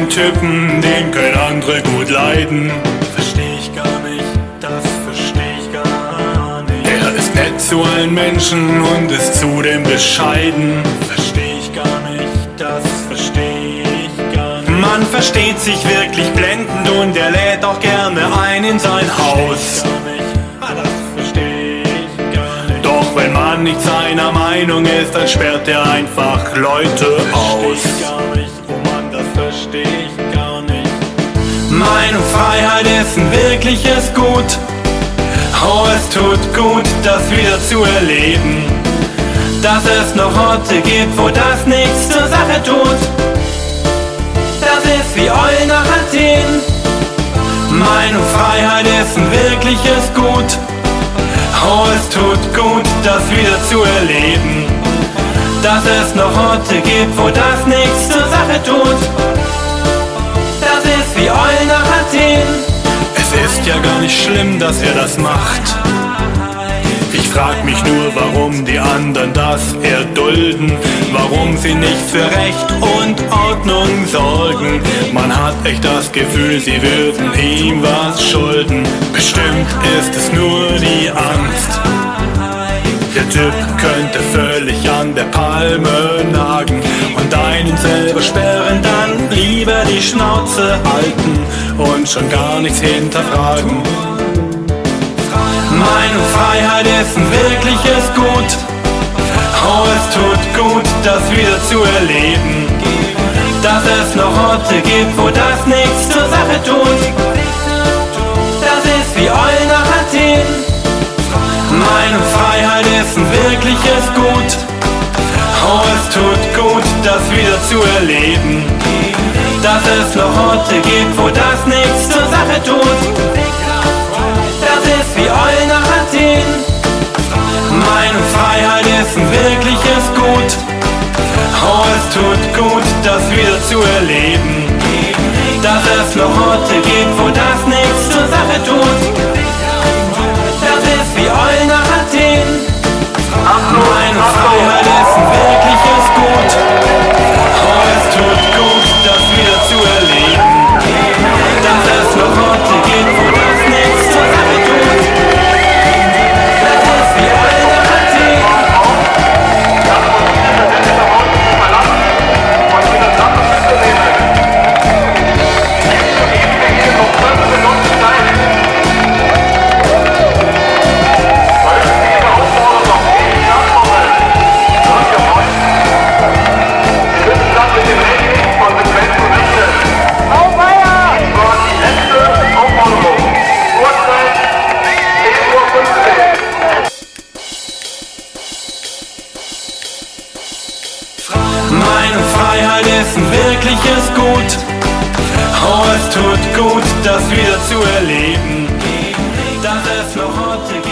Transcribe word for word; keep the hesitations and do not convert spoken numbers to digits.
einen Typen, den können andere gut leiden. Versteh ich gar nicht, das versteh ich gar nicht. Er ist nett zu allen Menschen und ist zudem bescheiden. Versteh ich gar nicht, das versteh ich gar nicht. Man versteht sich wirklich blendend und er lädt auch gerne ein in sein Haus. Doch wenn man nicht seiner Meinung ist, dann sperrt er einfach Leute aus. Versteh ich gar nicht, oh Mann, das versteh ich gar nicht. Meinungsfreiheit ist ein wirkliches Gut. Oh, es tut gut, das wieder zu erleben. Dass es noch Orte gibt, wo das nichts zur Sache tut. Das ist wie Eulen nach Athen. Meinungsfreiheit ist ein wirkliches Gut. Oh, es tut gut, das wieder zu erleben. Dass es noch Orte gibt, wo das nichts zur Sache tut. Das ist wie Eulen nach Athen. Es ist ja gar nicht schlimm, dass er das macht. Ich frag mich nur, warum die anderen das erdulden. Warum sie nicht für Recht und Ordnung sorgen. Man hat echt das Gefühl, sie würden ihm was schulden. Bestimmt ist es nur die Angst. Der Typ könnte völlig an der Palme nagen und einen selber sperren, dann lieber die Schnauze halten und schon gar nichts hinterfragen. Meinungsfreiheit ist ein wirkliches Gut. Oh, es tut gut, das wieder zu erleben. Dass es noch Orte gibt, wo das nichts zur Sache tut. Das ist wie Eulen nach Athen. Meinungsfreiheit ist ein wirkliches Gut. Oh, es tut gut, das wieder zu erleben. Dass es noch Orte gibt, wo das nichts zur Sache tut. Das ist wie Eulen nach Athen. Meinungsfreiheit ist ein wirkliches Gut. Oh, es tut gut, das wieder zu erleben. Dass es noch Orte gibt, wo das nichts zur Sache tut. Das ist wie Eulen nach Athen. Meinungsfreiheit ist ein wirkliches Gut. Oh, es tut gut, das wieder zu erleben. Dass es noch Orte gibt, wo das nichts zur Sache tut. Das ist wie Eulen nach Athen. Meinungsfreiheit ist ein wirkliches Gut. Oh, es tut gut, das wieder zu erleben. Dass es noch Orte gibt.